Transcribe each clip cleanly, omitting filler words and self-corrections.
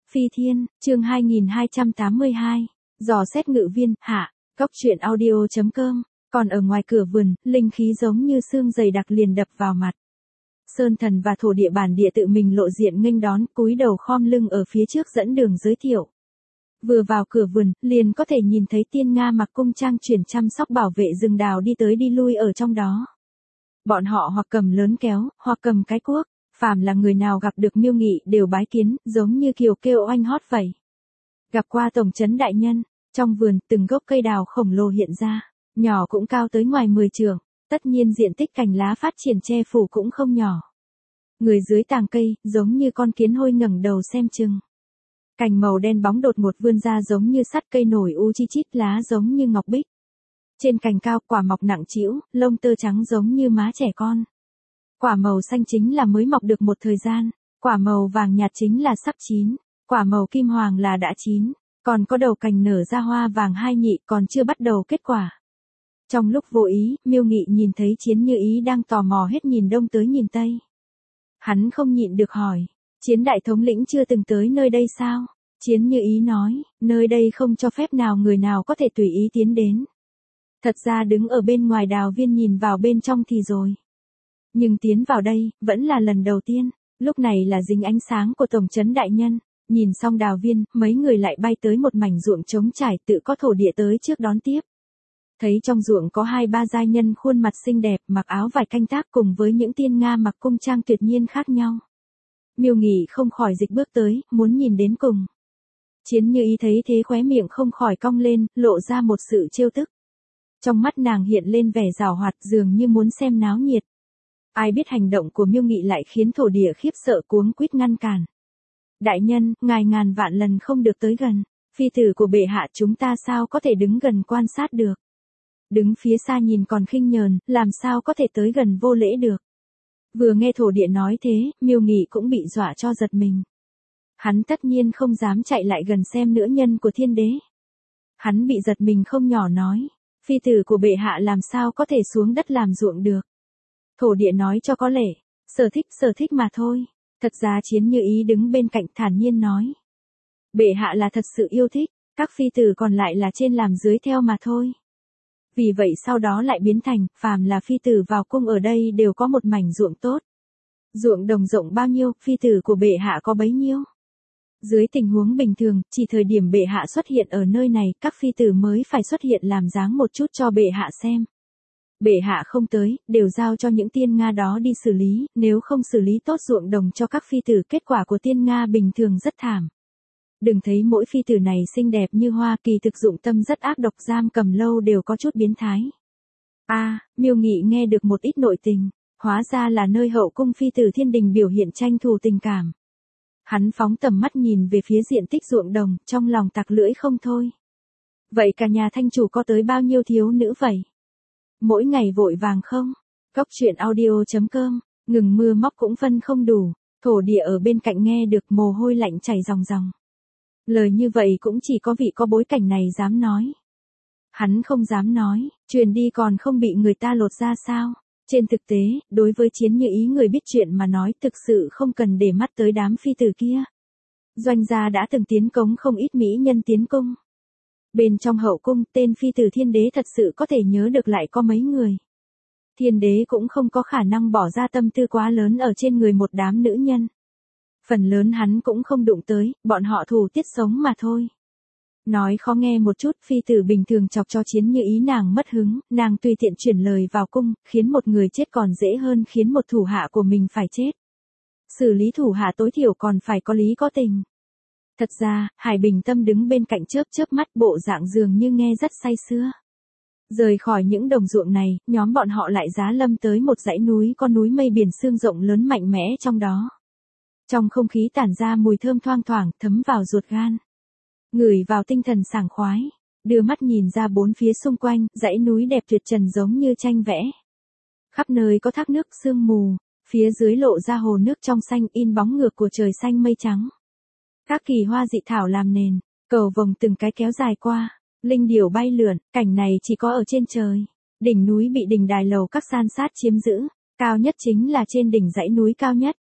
Phi Thiên, chương 2282, dò xét ngự viên, hạ, góc truyện audio.com, còn ở ngoài cửa vườn, linh khí giống như sương dày đặc liền đập vào mặt. Sơn thần và thổ địa bản địa tự mình lộ diện nghênh đón, cúi đầu khom lưng ở phía trước dẫn đường giới thiệu. Vừa vào cửa vườn, liền có thể nhìn thấy tiên Nga mặc cung trang chuyển chăm sóc bảo vệ rừng đào đi tới đi lui ở trong đó. Bọn họ hoặc cầm lớn kéo, hoặc cầm cái cuốc, phàm là người nào gặp được Miêu Nghị đều bái kiến, giống như kiều kêu oanh hót vậy. Gặp qua tổng trấn đại nhân, trong vườn từng gốc cây đào khổng lồ hiện ra, nhỏ cũng cao tới ngoài 10 trượng, tất nhiên diện tích cành lá phát triển che phủ cũng không nhỏ. Người dưới tàng cây, giống như con kiến hôi ngẩng đầu xem chừng. Cành màu đen bóng đột ngột vươn ra giống như sắt cây nổi u chi chít, lá giống như ngọc bích. Trên cành cao quả mọc nặng trĩu, lông tơ trắng giống như má trẻ con. Quả màu xanh chính là mới mọc được một thời gian, quả màu vàng nhạt chính là sắp chín, quả màu kim hoàng là đã chín, còn có đầu cành nở ra hoa vàng hai nhị còn chưa bắt đầu kết quả. Trong lúc vô ý, Miêu Nghị nhìn thấy Chiến Như Ý đang tò mò hết nhìn đông tới nhìn tây. Hắn không nhịn được hỏi, Chiến đại thống lĩnh chưa từng tới nơi đây sao? Chiến Như Ý nói, nơi đây không cho phép nào người nào có thể tùy ý tiến đến. Thật ra đứng ở bên ngoài đào viên nhìn vào bên trong thì rồi. Nhưng tiến vào đây, vẫn là lần đầu tiên, lúc này là dính ánh sáng của tổng trấn đại nhân. Nhìn xong đào viên, mấy người lại bay tới một mảnh ruộng trống trải tự có thổ địa tới trước đón tiếp. Thấy trong ruộng có 2-3 giai nhân khuôn mặt xinh đẹp mặc áo vải canh tác cùng với những tiên Nga mặc cung trang tuyệt nhiên khác nhau. Miêu Nghị không khỏi dịch bước tới, muốn nhìn đến cùng. Chiến Như Ý thấy thế khóe miệng không khỏi cong lên, lộ ra một sự trêu tức. Trong mắt nàng hiện lên vẻ giảo hoạt dường như muốn xem náo nhiệt. Ai biết hành động của Miêu Nghị lại khiến thổ địa khiếp sợ cuống quýt ngăn cản. Đại nhân, ngài ngàn vạn lần không được tới gần, phi tử của bệ hạ chúng ta sao có thể đứng gần quan sát được. Đứng phía xa nhìn còn khinh nhờn, làm sao có thể tới gần vô lễ được. Vừa nghe thổ địa nói thế, Miêu Nghị cũng bị dọa cho giật mình. Hắn tất nhiên không dám chạy lại gần xem nữ nhân của thiên đế. Hắn bị giật mình không nhỏ nói, phi tử của bệ hạ làm sao có thể xuống đất làm ruộng được. Thổ địa nói cho có lẽ, sở thích mà thôi. Thật ra Chiến Như Ý đứng bên cạnh thản nhiên nói. Bệ hạ là thật sự yêu thích, các phi tử còn lại là trên làm dưới theo mà thôi. Vì vậy sau đó lại biến thành, phàm là phi tử vào cung ở đây đều có một mảnh ruộng tốt. Ruộng đồng rộng bao nhiêu, phi tử của bệ hạ có bấy nhiêu. Dưới tình huống bình thường, chỉ thời điểm bệ hạ xuất hiện ở nơi này, các phi tử mới phải xuất hiện làm dáng một chút cho bệ hạ xem. Bệ hạ không tới, đều giao cho những tiên Nga đó đi xử lý, nếu không xử lý tốt ruộng đồng cho các phi tử, kết quả của tiên Nga bình thường rất thảm. Đừng thấy mỗi phi tử này xinh đẹp như hoa, kỳ thực dụng tâm rất ác độc, giam cầm lâu đều có chút biến thái. Miêu Nghị nghe được một ít nội tình, hóa ra là nơi hậu cung phi tử thiên đình biểu hiện tranh thù tình cảm. Hắn phóng tầm mắt nhìn về phía diện tích ruộng đồng, trong lòng tặc lưỡi không thôi. Vậy cả nhà thanh chủ có tới bao nhiêu thiếu nữ vậy? Mỗi ngày vội vàng không? Góc truyện audio.com, ngừng mưa móc cũng phân không đủ, thổ địa ở bên cạnh nghe được mồ hôi lạnh chảy ròng ròng. Lời như vậy cũng chỉ có vị có bối cảnh này dám nói. Hắn không dám nói, truyền đi còn không bị người ta lột ra sao? Trên thực tế, đối với Chiến Như Ý người biết chuyện mà nói thực sự không cần để mắt tới đám phi tử kia. Doanh gia đã từng tiến cống không ít mỹ nhân tiến cung. Bên trong hậu cung, tên phi tử thiên đế thật sự có thể nhớ được lại có mấy người. Thiên đế cũng không có khả năng bỏ ra tâm tư quá lớn ở trên người một đám nữ nhân. Phần lớn hắn cũng không đụng tới, bọn họ thủ tiết sống mà thôi. Nói khó nghe một chút, phi tử bình thường chọc cho Chiến Như Ý nàng mất hứng, nàng tùy tiện chuyển lời vào cung, khiến một người chết còn dễ hơn khiến một thủ hạ của mình phải chết. Xử lý thủ hạ tối thiểu còn phải có lý có tình. Thật ra, Hải Bình Tâm đứng bên cạnh chớp mắt, bộ dạng dường như nghe rất say sưa. Rời khỏi những đồng ruộng này, nhóm bọn họ lại giá lâm tới một dãy núi có núi mây biển sương rộng lớn mạnh mẽ trong đó. Trong không khí tản ra mùi thơm thoang thoảng, thấm vào ruột gan. Ngửi vào tinh thần sảng khoái, đưa mắt nhìn ra bốn phía xung quanh, dãy núi đẹp tuyệt trần giống như tranh vẽ. Khắp nơi có thác nước sương mù, phía dưới lộ ra hồ nước trong xanh in bóng ngược của trời xanh mây trắng. Các kỳ hoa dị thảo làm nền, cầu vồng từng cái kéo dài qua, linh điểu bay lượn, cảnh này chỉ có ở trên trời. Đỉnh núi bị đỉnh đài lầu các san sát chiếm giữ, cao nhất chính là trên đỉnh dãy núi cao nhất,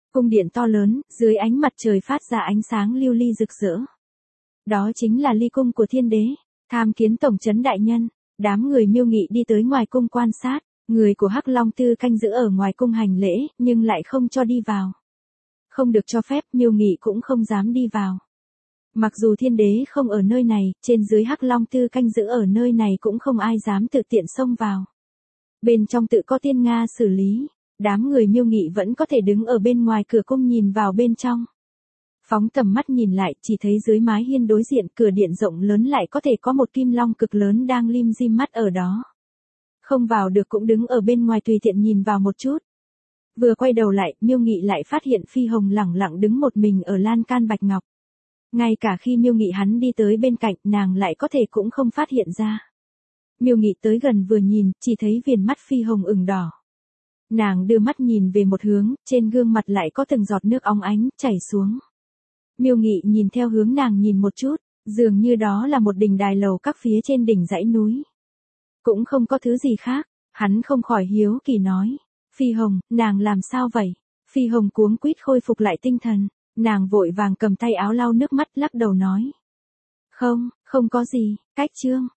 Cung điện to lớn, dưới ánh mặt trời phát ra ánh sáng lưu ly rực rỡ. Đó chính là ly cung của thiên đế. Tham kiến tổng trấn đại nhân. Đám người Miêu Nghị đi tới ngoài cung quan sát. Người của Hắc Long Tư canh giữ ở ngoài cung hành lễ, nhưng lại không cho đi vào. Không được cho phép, Miêu Nghị cũng không dám đi vào. Mặc dù thiên đế không ở nơi này, trên dưới Hắc Long Tư canh giữ ở nơi này cũng không ai dám tự tiện xông vào. Bên trong tự có tiên Nga xử lý. Đám người Miêu Nghị vẫn có thể đứng ở bên ngoài cửa cung nhìn vào bên trong. Phóng tầm mắt nhìn lại, chỉ thấy dưới mái hiên đối diện cửa điện rộng lớn lại có thể có một kim long cực lớn đang lim dim mắt ở đó. Không vào được cũng đứng ở bên ngoài tùy tiện nhìn vào một chút. Vừa quay đầu lại, Miêu Nghị lại phát hiện Phi Hồng lẳng lặng đứng một mình ở lan can bạch ngọc. Ngay cả khi Miêu Nghị hắn đi tới bên cạnh, nàng lại có thể cũng không phát hiện ra. Miêu Nghị tới gần vừa nhìn, chỉ thấy viền mắt Phi Hồng ửng đỏ. Nàng đưa mắt nhìn về một hướng, trên gương mặt lại có từng giọt nước óng ánh chảy xuống. Miêu Nghị nhìn theo hướng nàng nhìn một chút, dường như đó là một đỉnh đài lầu các phía trên đỉnh dãy núi. Cũng không có thứ gì khác, hắn không khỏi hiếu kỳ nói. Phi Hồng, nàng làm sao vậy? Phi Hồng cuống quýt khôi phục lại tinh thần, nàng vội vàng cầm tay áo lau nước mắt lắc đầu nói. Không, không có gì, cách chương.